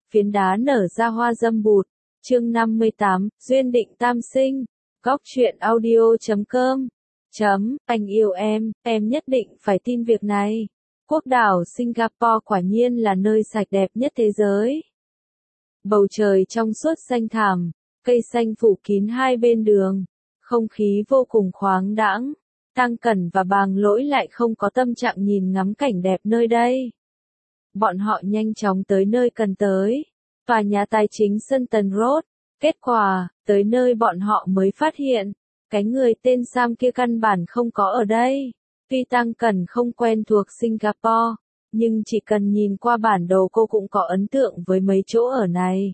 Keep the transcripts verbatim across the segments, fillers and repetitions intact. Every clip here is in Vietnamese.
phiến đá nở ra hoa dâm bụt. Chương năm mươi tám, duyên định tam sinh. Góc truyện audio chấm com. Chấm, anh yêu em, em nhất định phải tin việc này. Quốc đảo Singapore quả nhiên là nơi sạch đẹp nhất thế giới. Bầu trời trong suốt xanh thẳm, cây xanh phủ kín hai bên đường, không khí vô cùng khoáng đãng. Tăng Cẩn và Bàng Lỗi lại không có tâm trạng nhìn ngắm cảnh đẹp nơi đây. Bọn họ nhanh chóng tới nơi cần tới, tòa nhà tài chính Sunton Road. Kết quả, tới nơi bọn họ mới phát hiện, cái người tên Sam kia căn bản không có ở đây. Tuy Tăng Cẩn không quen thuộc Singapore, nhưng chỉ cần nhìn qua bản đồ cô cũng có ấn tượng với mấy chỗ ở này.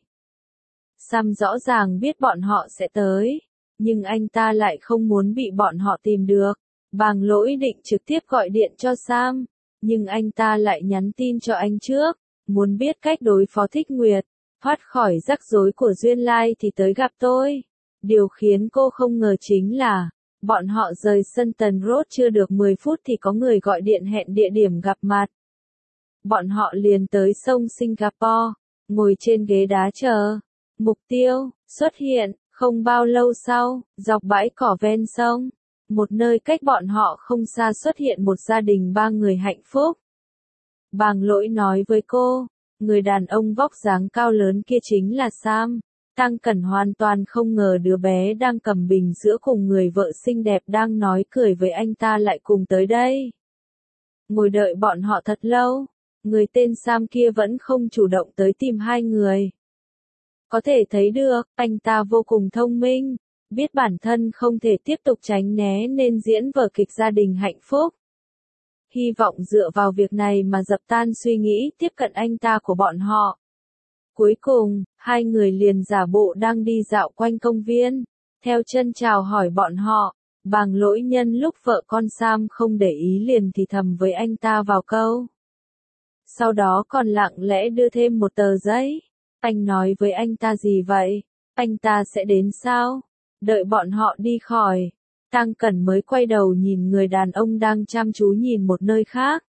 Sam rõ ràng biết bọn họ sẽ tới, nhưng anh ta lại không muốn bị bọn họ tìm được. Bàng Lỗi định trực tiếp gọi điện cho Sam, nhưng anh ta lại nhắn tin cho anh trước, muốn biết cách đối phó Thích Nguyệt, thoát khỏi rắc rối của Duyên Lai thì tới gặp tôi. Điều khiến cô không ngờ chính là, bọn họ rời Sunton Road chưa được mười phút thì có người gọi điện hẹn địa điểm gặp mặt. Bọn họ liền tới sông Singapore, ngồi trên ghế đá chờ. Mục tiêu, xuất hiện, không bao lâu sau, dọc bãi cỏ ven sông. Một nơi cách bọn họ không xa xuất hiện một gia đình ba người hạnh phúc. Bàng Lỗi nói với cô, người đàn ông vóc dáng cao lớn kia chính là Sam. Tăng Cẩn hoàn toàn không ngờ đứa bé đang cầm bình sữa cùng người vợ xinh đẹp đang nói cười với anh ta lại cùng tới đây. Ngồi đợi bọn họ thật lâu, người tên Sam kia vẫn không chủ động tới tìm hai người. Có thể thấy được, anh ta vô cùng thông minh, biết bản thân không thể tiếp tục tránh né nên diễn vở kịch gia đình hạnh phúc. Hy vọng dựa vào việc này mà dập tan suy nghĩ tiếp cận anh ta của bọn họ. Cuối cùng, hai người liền giả bộ đang đi dạo quanh công viên, theo chân chào hỏi bọn họ. Bàng Lỗi nhân lúc vợ con Sam không để ý liền thì thầm với anh ta vào câu. Sau đó còn lặng lẽ đưa thêm một tờ giấy. Anh nói với anh ta gì vậy? Anh ta sẽ đến sao? Đợi bọn họ đi khỏi, Tăng Cẩn mới quay đầu nhìn người đàn ông đang chăm chú nhìn một nơi khác.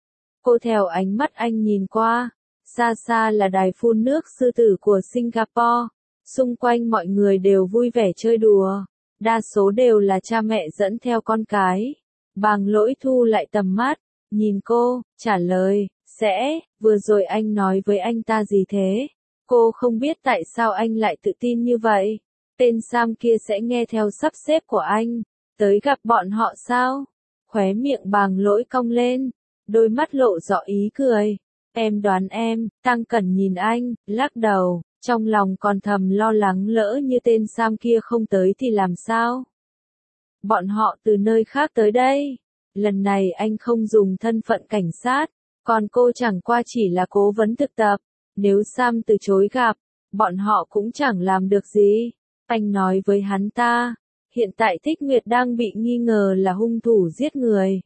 Cô theo ánh mắt anh nhìn qua, xa xa là đài phun nước sư tử của Singapore, xung quanh mọi người đều vui vẻ chơi đùa, đa số đều là cha mẹ dẫn theo con cái. Bàng Lỗi thu lại tầm mắt, nhìn cô, trả lời, sẽ, vừa rồi anh nói với anh ta gì thế? Cô không biết tại sao anh lại tự tin như vậy. Tên Sam kia sẽ nghe theo sắp xếp của anh, tới gặp bọn họ sao? Khóe miệng Bàng Lỗi cong lên, đôi mắt lộ rõ ý cười. Em đoán em, Tăng Cẩn nhìn anh, lắc đầu, trong lòng còn thầm lo lắng lỡ như tên Sam kia không tới thì làm sao? Bọn họ từ nơi khác tới đây. Lần này anh không dùng thân phận cảnh sát, còn cô chẳng qua chỉ là cố vấn thực tập. Nếu Sam từ chối gặp, bọn họ cũng chẳng làm được gì. Anh nói với hắn ta, hiện tại Thích Nguyệt đang bị nghi ngờ là hung thủ giết người.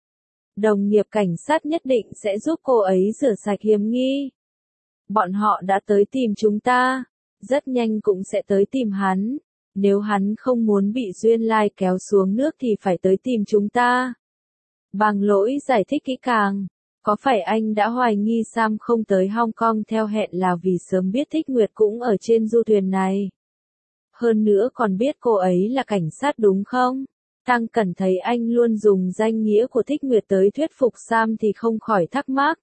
Đồng nghiệp cảnh sát nhất định sẽ giúp cô ấy rửa sạch hiểm nghi. Bọn họ đã tới tìm chúng ta, rất nhanh cũng sẽ tới tìm hắn. Nếu hắn không muốn bị Duyên Lai kéo xuống nước thì phải tới tìm chúng ta. Bàng Lỗi giải thích kỹ càng. Có phải anh đã hoài nghi Sam không tới Hong Kong theo hẹn là vì sớm biết Thích Nguyệt cũng ở trên du thuyền này? Hơn nữa còn biết cô ấy là cảnh sát đúng không? Tăng Cẩn thấy anh luôn dùng danh nghĩa của Thích Nguyệt tới thuyết phục Sam thì không khỏi thắc mắc.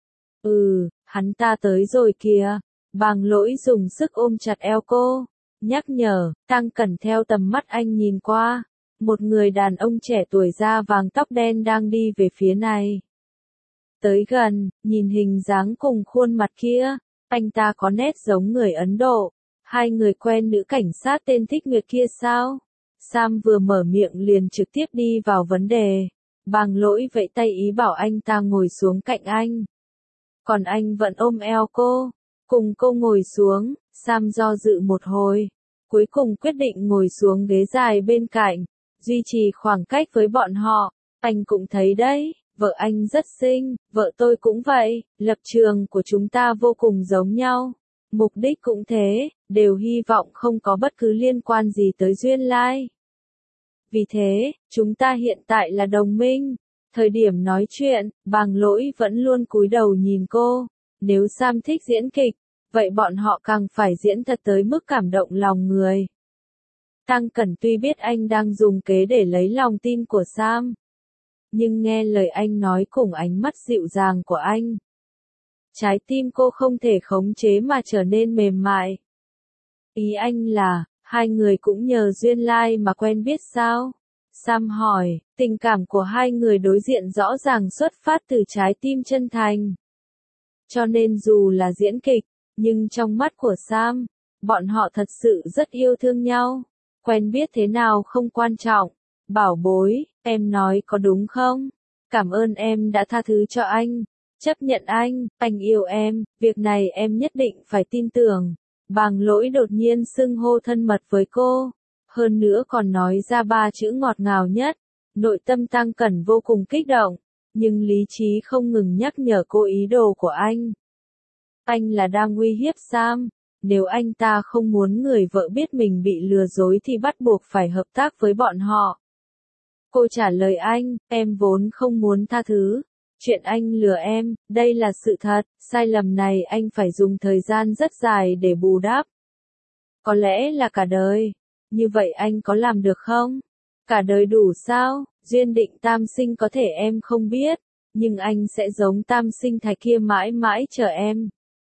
Ừ, hắn ta tới rồi kìa. Bàng Lỗi dùng sức ôm chặt eo cô, nhắc nhở. Tăng Cẩn theo tầm mắt anh nhìn qua. Một người đàn ông trẻ tuổi da vàng tóc đen đang đi về phía này. Tới gần, nhìn hình dáng cùng khuôn mặt kia, anh ta có nét giống người Ấn Độ. Hai người quen nữ cảnh sát tên Thích Nguyệt kia sao? Sam vừa mở miệng liền trực tiếp đi vào vấn đề. Bàng Lỗi vẫy tay ý bảo anh ta ngồi xuống cạnh anh. Còn anh vẫn ôm eo cô, cùng cô ngồi xuống. Sam do dự một hồi, cuối cùng quyết định ngồi xuống ghế dài bên cạnh, duy trì khoảng cách với bọn họ. Anh cũng thấy đấy. Vợ anh rất xinh, vợ tôi cũng vậy, lập trường của chúng ta vô cùng giống nhau. Mục đích cũng thế, đều hy vọng không có bất cứ liên quan gì tới Duyên Lai. Vì thế, chúng ta hiện tại là đồng minh. Thời điểm nói chuyện, Bàng Lỗi vẫn luôn cúi đầu nhìn cô. Nếu Sam thích diễn kịch, vậy bọn họ càng phải diễn thật tới mức cảm động lòng người. Tăng Cẩn tuy biết anh đang dùng kế để lấy lòng tin của Sam, nhưng nghe lời anh nói cùng ánh mắt dịu dàng của anh, trái tim cô không thể khống chế mà trở nên mềm mại. Ý anh là, hai người cũng nhờ duyên lai mà quen biết sao? Sam hỏi, tình cảm của hai người đối diện rõ ràng xuất phát từ trái tim chân thành. Cho nên dù là diễn kịch, nhưng trong mắt của Sam, bọn họ thật sự rất yêu thương nhau. Quen biết thế nào không quan trọng. Bảo bối, em nói có đúng không? Cảm ơn em đã tha thứ cho anh. Chấp nhận anh, anh yêu em, việc này em nhất định phải tin tưởng. Bàng Lỗi đột nhiên xưng hô thân mật với cô. Hơn nữa còn nói ra ba chữ ngọt ngào nhất. Nội tâm Tăng Cẩn vô cùng kích động. Nhưng lý trí không ngừng nhắc nhở cô ý đồ của anh. Anh là đang uy hiếp Sam. Nếu anh ta không muốn người vợ biết mình bị lừa dối thì bắt buộc phải hợp tác với bọn họ. Cô trả lời anh, em vốn không muốn tha thứ. Chuyện anh lừa em, đây là sự thật, sai lầm này anh phải dùng thời gian rất dài để bù đắp. Có lẽ là cả đời. Như vậy anh có làm được không? Cả đời đủ sao? Duyên định tam sinh có thể em không biết, nhưng anh sẽ giống tam sinh thạch kia mãi mãi chờ em.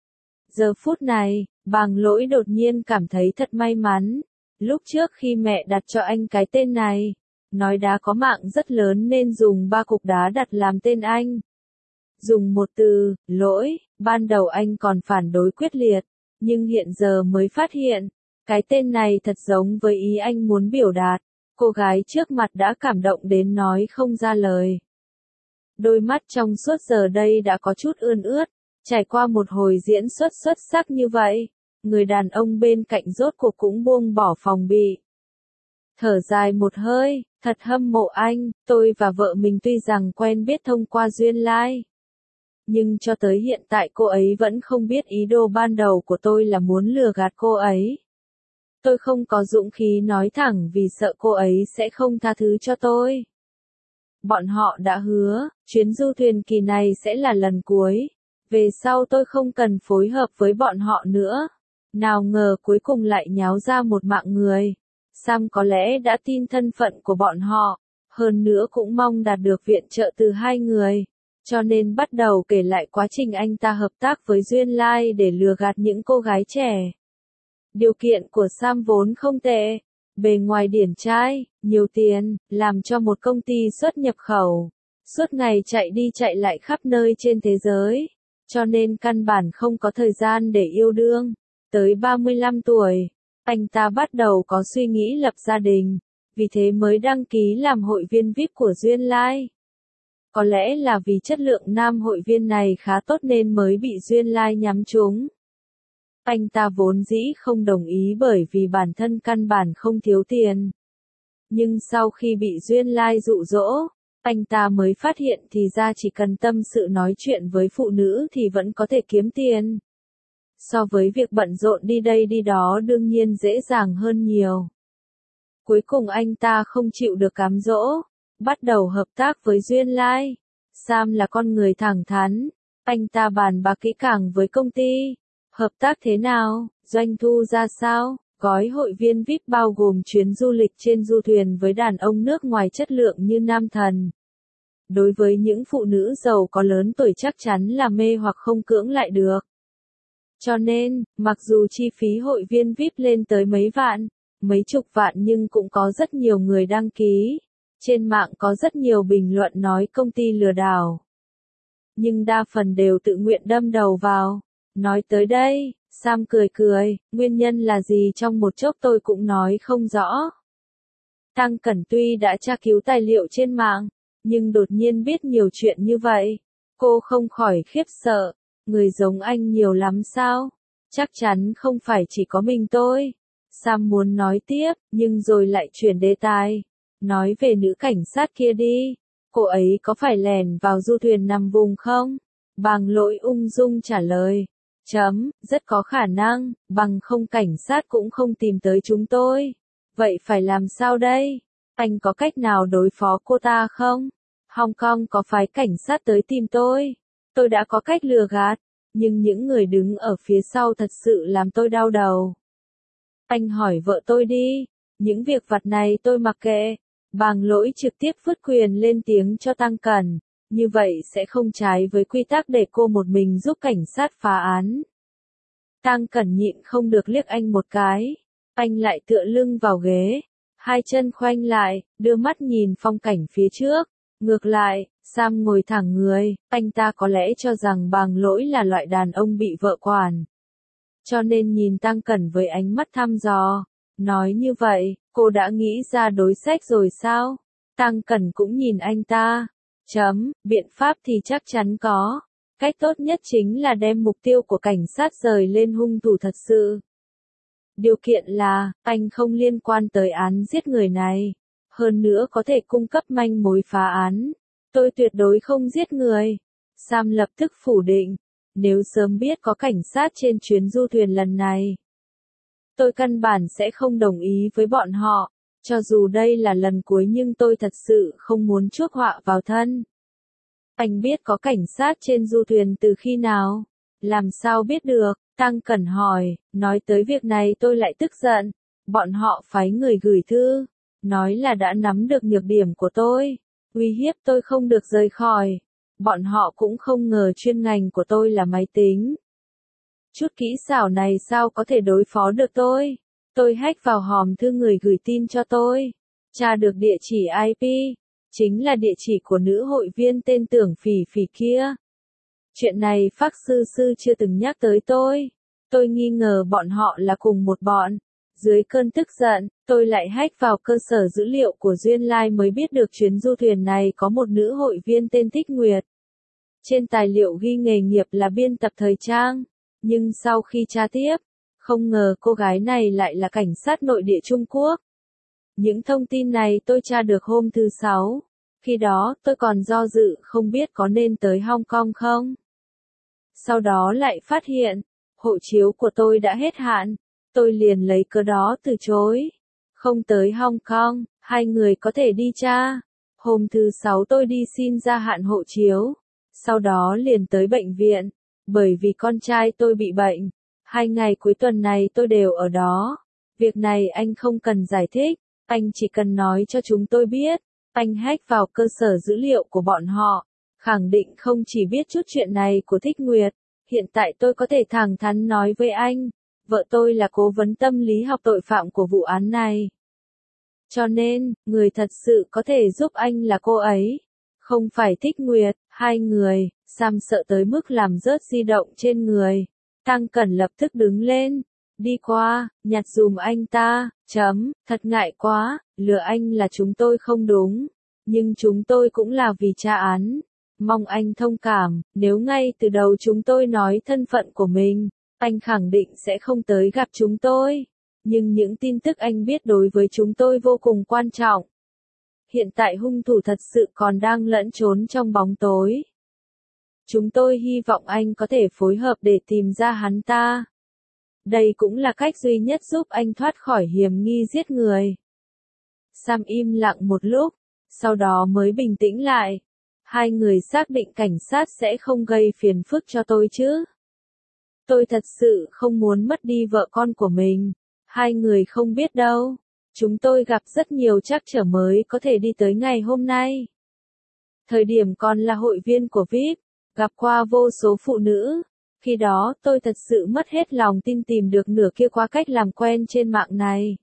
Giờ phút này, Bàng Lỗi đột nhiên cảm thấy thật may mắn. Lúc trước khi mẹ đặt cho anh cái tên này, nói đá có mạng rất lớn nên dùng ba cục đá đặt làm tên anh. Dùng một từ, lỗi, ban đầu anh còn phản đối quyết liệt, nhưng hiện giờ mới phát hiện, cái tên này thật giống với ý anh muốn biểu đạt. Cô gái trước mặt đã cảm động đến nói không ra lời. Đôi mắt trong suốt giờ đây đã có chút ươn ướt, trải qua một hồi diễn xuất xuất sắc như vậy, người đàn ông bên cạnh rốt cuộc cũng buông bỏ phòng bị. Thở dài một hơi, thật hâm mộ anh, tôi và vợ mình tuy rằng quen biết thông qua duyên lai. Nhưng cho tới hiện tại cô ấy vẫn không biết ý đồ ban đầu của tôi là muốn lừa gạt cô ấy. Tôi không có dũng khí nói thẳng vì sợ cô ấy sẽ không tha thứ cho tôi. Bọn họ đã hứa, chuyến du thuyền kỳ này sẽ là lần cuối. Về sau tôi không cần phối hợp với bọn họ nữa. Nào ngờ cuối cùng lại nháo ra một mạng người. Sam có lẽ đã tin thân phận của bọn họ, hơn nữa cũng mong đạt được viện trợ từ hai người. Cho nên bắt đầu kể lại quá trình anh ta hợp tác với Duyên Lai để lừa gạt những cô gái trẻ. Điều kiện của Sam vốn không tệ, bề ngoài điển trai, nhiều tiền, làm cho một công ty xuất nhập khẩu, suốt ngày chạy đi chạy lại khắp nơi trên thế giới, cho nên căn bản không có thời gian để yêu đương. Tới ba mươi lăm tuổi, anh ta bắt đầu có suy nghĩ lập gia đình, vì thế mới đăng ký làm hội viên vi ai pi của Duyên Lai. Có lẽ là vì chất lượng nam hội viên này khá tốt nên mới bị Duyên Lai nhắm trúng. Anh ta vốn dĩ không đồng ý bởi vì bản thân căn bản không thiếu tiền. Nhưng sau khi bị Duyên Lai dụ dỗ, anh ta mới phát hiện thì ra chỉ cần tâm sự nói chuyện với phụ nữ thì vẫn có thể kiếm tiền. So với việc bận rộn đi đây đi đó đương nhiên dễ dàng hơn nhiều. Cuối cùng anh ta không chịu được cám dỗ, bắt đầu hợp tác với Duyên Lai. Sam là con người thẳng thắn, anh ta bàn bạc kỹ càng với công ty. Hợp tác thế nào, doanh thu ra sao, gói hội viên vi ai pi bao gồm chuyến du lịch trên du thuyền với đàn ông nước ngoài chất lượng như nam thần. Đối với những phụ nữ giàu có lớn tuổi chắc chắn là mê hoặc không cưỡng lại được. Cho nên, mặc dù chi phí hội viên vi ai pi lên tới mấy vạn, mấy chục vạn nhưng cũng có rất nhiều người đăng ký. Trên mạng có rất nhiều bình luận nói công ty lừa đảo. Nhưng đa phần đều tự nguyện đâm đầu vào. Nói tới đây, Sam cười cười, nguyên nhân là gì trong một chốc tôi cũng nói không rõ. Tăng Cẩn tuy đã tra cứu tài liệu trên mạng, nhưng đột nhiên biết nhiều chuyện như vậy. Cô không khỏi khiếp sợ, người giống anh nhiều lắm sao? Chắc chắn không phải chỉ có mình tôi. Sam muốn nói tiếp, nhưng rồi lại chuyển đề tài. Nói về nữ cảnh sát kia đi, cô ấy có phải lẻn vào du thuyền nằm vùng không? Bàng Lỗi ung dung trả lời. Chấm, rất có khả năng, bằng không cảnh sát cũng không tìm tới chúng tôi. Vậy phải làm sao đây? Anh có cách nào đối phó cô ta không? Hong Kong có phái cảnh sát tới tìm tôi. Tôi đã có cách lừa gạt, nhưng những người đứng ở phía sau thật sự làm tôi đau đầu. Anh hỏi vợ tôi đi, những việc vặt này tôi mặc kệ. Bàng Lỗi trực tiếp vứt quyền lên tiếng cho Tăng Cẩn, như vậy sẽ không trái với quy tắc để cô một mình giúp cảnh sát phá án. Tăng Cẩn nhịn không được liếc anh một cái, anh lại tựa lưng vào ghế, hai chân khoanh lại, đưa mắt nhìn phong cảnh phía trước. Ngược lại, Sam ngồi thẳng người, anh ta có lẽ cho rằng Bàng Lỗi là loại đàn ông bị vợ quản. Cho nên nhìn Tăng Cẩn với ánh mắt thăm dò. Nói như vậy, cô đã nghĩ ra đối sách rồi sao? Tăng Cẩn cũng nhìn anh ta. Chấm, biện pháp thì chắc chắn có. Cách tốt nhất chính là đem mục tiêu của cảnh sát rời lên hung thủ thật sự. Điều kiện là, anh không liên quan tới án giết người này. Hơn nữa có thể cung cấp manh mối phá án. Tôi tuyệt đối không giết người. Sam lập tức phủ định. Nếu sớm biết có cảnh sát trên chuyến du thuyền lần này, tôi căn bản sẽ không đồng ý với bọn họ. Cho dù đây là lần cuối nhưng tôi thật sự không muốn chuốc họa vào thân. Anh biết có cảnh sát trên du thuyền từ khi nào? Làm sao biết được? Tăng Cẩn hỏi. Nói tới việc này tôi lại tức giận. Bọn họ phái người gửi thư, nói là đã nắm được nhược điểm của tôi, uy hiếp tôi không được rời khỏi. Bọn họ cũng không ngờ chuyên ngành của tôi là máy tính. Chút kỹ xảo này sao có thể đối phó được tôi? Tôi hack vào hòm thư người gửi tin cho tôi, tra được địa chỉ i pê, chính là địa chỉ của nữ hội viên tên Tưởng Phỉ Phỉ kia. Chuyện này Phác sư sư chưa từng nhắc tới tôi. Tôi nghi ngờ bọn họ là cùng một bọn. Dưới cơn tức giận, tôi lại hack vào cơ sở dữ liệu của Duyên Lai mới biết được chuyến du thuyền này có một nữ hội viên tên Thích Nguyệt. Trên tài liệu ghi nghề nghiệp là biên tập thời trang, nhưng sau khi tra tiếp, không ngờ cô gái này lại là cảnh sát nội địa Trung Quốc. Những thông tin này tôi tra được hôm thứ Sáu. Khi đó tôi còn do dự không biết có nên tới Hong Kong không. Sau đó lại phát hiện, hộ chiếu của tôi đã hết hạn. Tôi liền lấy cớ đó từ chối. Không tới Hong Kong, hai người có thể đi tra. Hôm thứ Sáu tôi đi xin gia hạn hộ chiếu. Sau đó liền tới bệnh viện. Bởi vì con trai tôi bị bệnh. Hai ngày cuối tuần này tôi đều ở đó. Việc này anh không cần giải thích. Anh chỉ cần nói cho chúng tôi biết. Anh hack vào cơ sở dữ liệu của bọn họ. Khẳng định không chỉ biết chút chuyện này của Thích Nguyệt. Hiện tại tôi có thể thẳng thắn nói với anh. Vợ tôi là cố vấn tâm lý học tội phạm của vụ án này. Cho nên, người thật sự có thể giúp anh là cô ấy. Không phải Thích Nguyệt, hai người. Sam sợ tới mức làm rớt di động trên người. Tăng Cẩn lập tức đứng lên. Đi qua, nhặt dùm anh ta. Chấm, thật ngại quá, lừa anh là chúng tôi không đúng. Nhưng chúng tôi cũng là vì tra án. Mong anh thông cảm, nếu ngay từ đầu chúng tôi nói thân phận của mình, anh khẳng định sẽ không tới gặp chúng tôi. Nhưng những tin tức anh biết đối với chúng tôi vô cùng quan trọng. Hiện tại hung thủ thật sự còn đang lẫn trốn trong bóng tối. Chúng tôi hy vọng anh có thể phối hợp để tìm ra hắn ta. Đây cũng là cách duy nhất giúp anh thoát khỏi hiểm nghi giết người. Sam im lặng một lúc, sau đó mới bình tĩnh lại. Hai người xác định cảnh sát sẽ không gây phiền phức cho tôi chứ. Tôi thật sự không muốn mất đi vợ con của mình. Hai người không biết đâu. Chúng tôi gặp rất nhiều trắc trở mới có thể đi tới ngày hôm nay. Thời điểm còn là hội viên của vê i pê, gặp qua vô số phụ nữ. Khi đó tôi thật sự mất hết lòng tin tìm được nửa kia qua cách làm quen trên mạng này.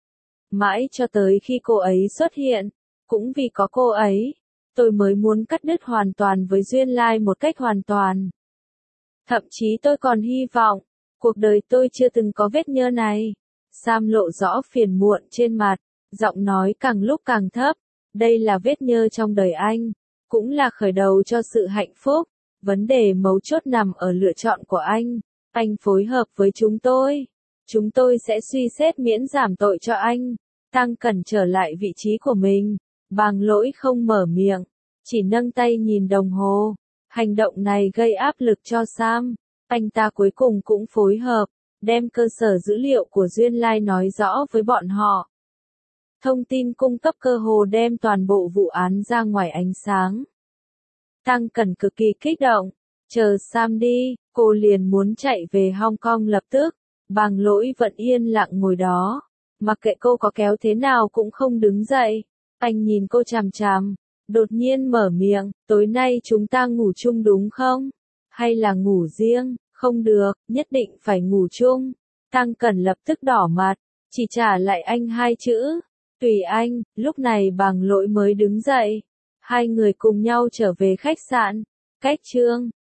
Mãi cho tới khi cô ấy xuất hiện, cũng vì có cô ấy, tôi mới muốn cắt đứt hoàn toàn với Duyên Lai một cách hoàn toàn. Thậm chí tôi còn hy vọng, cuộc đời tôi chưa từng có vết nhơ này. Sam lộ rõ phiền muộn trên mặt, giọng nói càng lúc càng thấp. Đây là vết nhơ trong đời anh, cũng là khởi đầu cho sự hạnh phúc. Vấn đề mấu chốt nằm ở lựa chọn của anh. Anh phối hợp với chúng tôi. Chúng tôi sẽ suy xét miễn giảm tội cho anh. Tăng Cẩn trở lại vị trí của mình. Bàng Lỗi không mở miệng, chỉ nâng tay nhìn đồng hồ. Hành động này gây áp lực cho Sam. Anh ta cuối cùng cũng phối hợp, đem cơ sở dữ liệu của Duyên Lai nói rõ với bọn họ. Thông tin cung cấp cơ hồ đem toàn bộ vụ án ra ngoài ánh sáng. Tăng Cẩn cực kỳ kích động. Chờ Sam đi, cô liền muốn chạy về Hong Kong lập tức. Bàng Lỗi vẫn yên lặng ngồi đó, mặc kệ cô có kéo thế nào cũng không đứng dậy. Anh nhìn cô chằm chằm, đột nhiên mở miệng, tối nay chúng ta ngủ chung đúng không? Hay là ngủ riêng? Không được, nhất định phải ngủ chung. Tăng Cẩn lập tức đỏ mặt, chỉ trả lại anh hai chữ. Tùy anh. Lúc này Bàng Lỗi mới đứng dậy. Hai người cùng nhau trở về khách sạn. Cách Trương